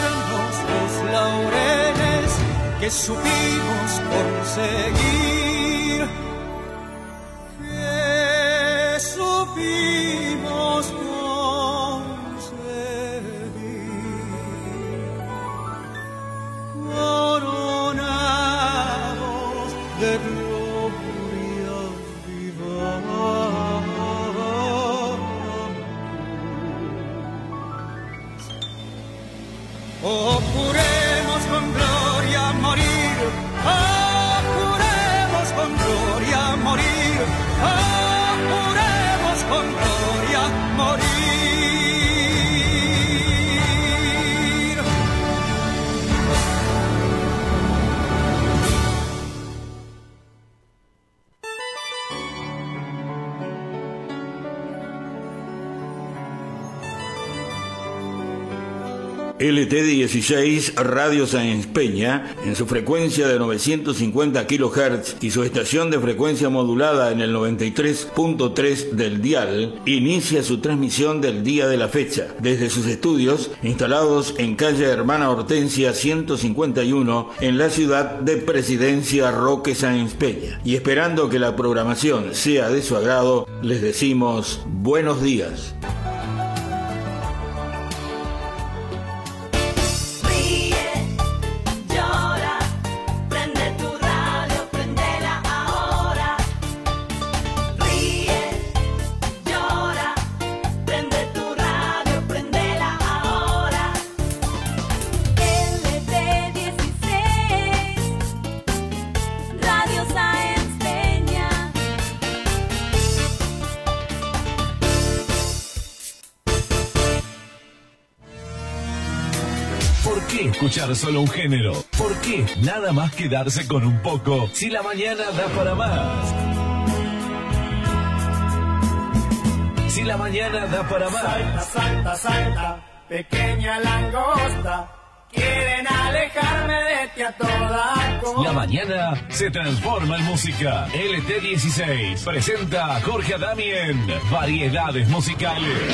buenos los laureles que supimos conseguir, que supimos conseguir, coronados de glorias vivas. Oh, juremos con gloria morir, oh, juremos con gloria morir, oh, juremos con gloria morir. LT16 Radio Sáenz Peña, en su frecuencia de 950 kHz y su estación de frecuencia modulada en el 93.3 del dial, inicia su transmisión del día de la fecha, desde sus estudios instalados en calle Hermana Hortensia 151, en la ciudad de Presidencia Roque Sáenz Peña. Y esperando que la programación sea de su agrado, les decimos buenos días. Escuchar solo un género. ¿Por qué nada más quedarse con un poco si la mañana da para más? Si la mañana da para más. Salta, salta, salta, pequeña langosta. Quieren alejarme de ti a toda costa. La mañana se transforma en música. LT16 presenta a Jorge Adami en Variedades Musicales.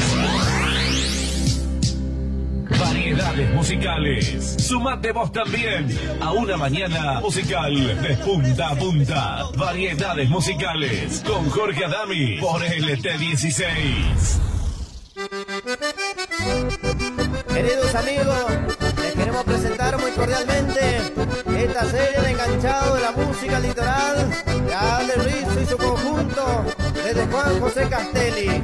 Variedades musicales. Sumate vos también a una mañana musical de punta a punta. Variedades musicales con Jorge Adami por LT16. Queridos amigos, les queremos presentar muy cordialmente esta serie de enganchados de la música litoral de Ale Rizzo y su conjunto desde Juan José Castelli.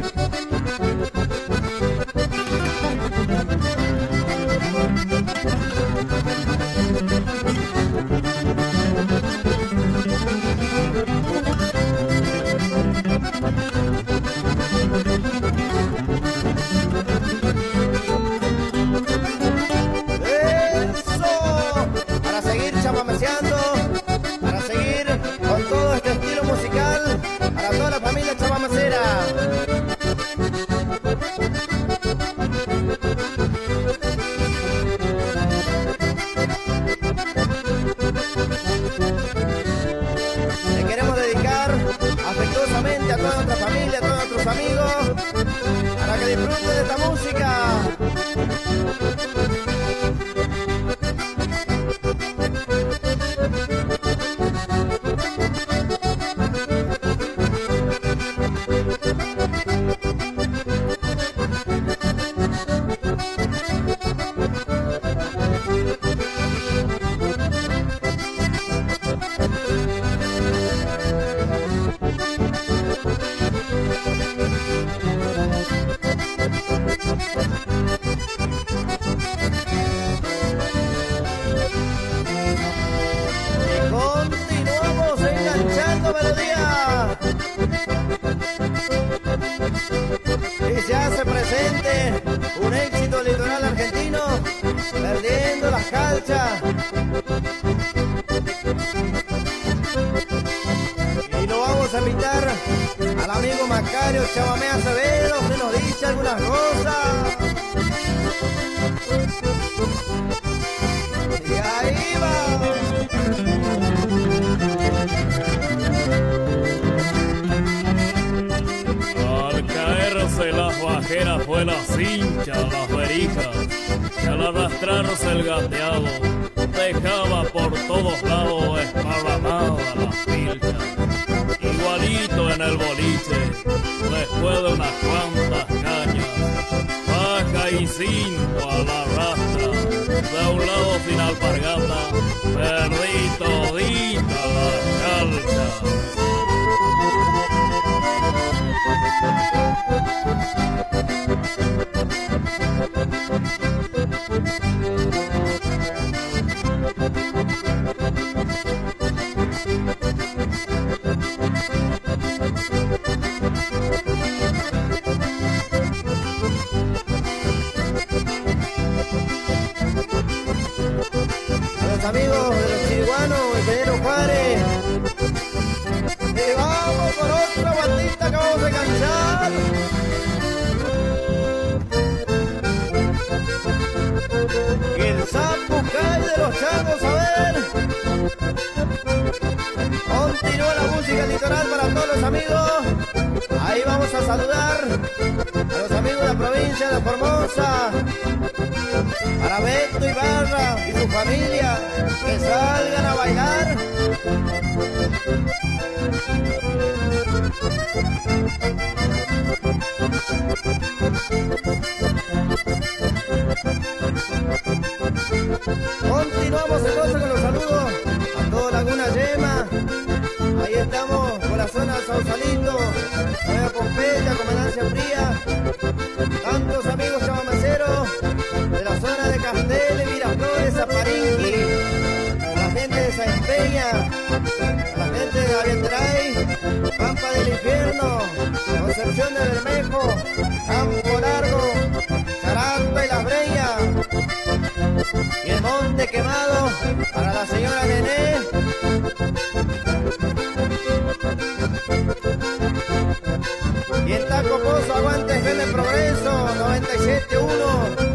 Para seguir con todo este estilo musical para toda la familia chabamacera. Le queremos dedicar afectuosamente a toda nuestra familia, a todos nuestros amigos, para que disfruten de esta música. Y se hace presente un éxito litoral argentino, perdiendo las calchas. Y lo vamos a invitar al amigo Macario Chamamé Acevedo, que nos dice algunas cosas. Y ahí va. Al caerse las bajeras fue la cincha, las verijas, ya la das entrarse el gateado, dejaba por todos lados esparramada la pilcha. Igualito en el boliche, después de unas cuantas cañas, baja y cinto a la rastra, de un lado sin alpargata, perdí todita la calcha. Los amigos de los chiriguanos, el ingeniero Juárez. Y vamos por otra bandita que vamos a enganchar. Y el sapo cae de los changos, a ver. Continúa la música litoral para todos los amigos. Ahí vamos a saludar a los amigos de la provincia de Formosa. Para Beto Ibarra y su familia, que salgan a bailar. Continuamos entonces con los saludos a toda Laguna Yema. Ahí estamos por la zona de Sausalito, Nueva Pompeya, Comandancia Fría. Tantos amigos chamamaceros de la zona de Casteles, Miraflores, Zaparinqui, la gente de Sáenz Peña, la gente de Avientray, Pampa del Infierno, Concepción de Bermejo, Campo Largo, Charapa y Las Breñas, y el Monte Quemado para la señora Nené. Y en Taco Pozo, aguante FM Progreso 97.1.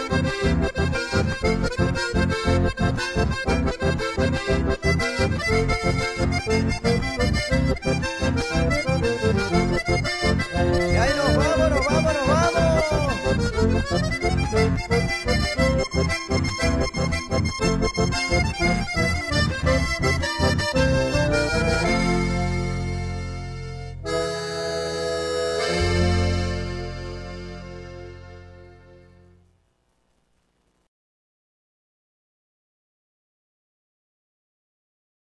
Y ahí nos vamos, nos vamos, nos vamos.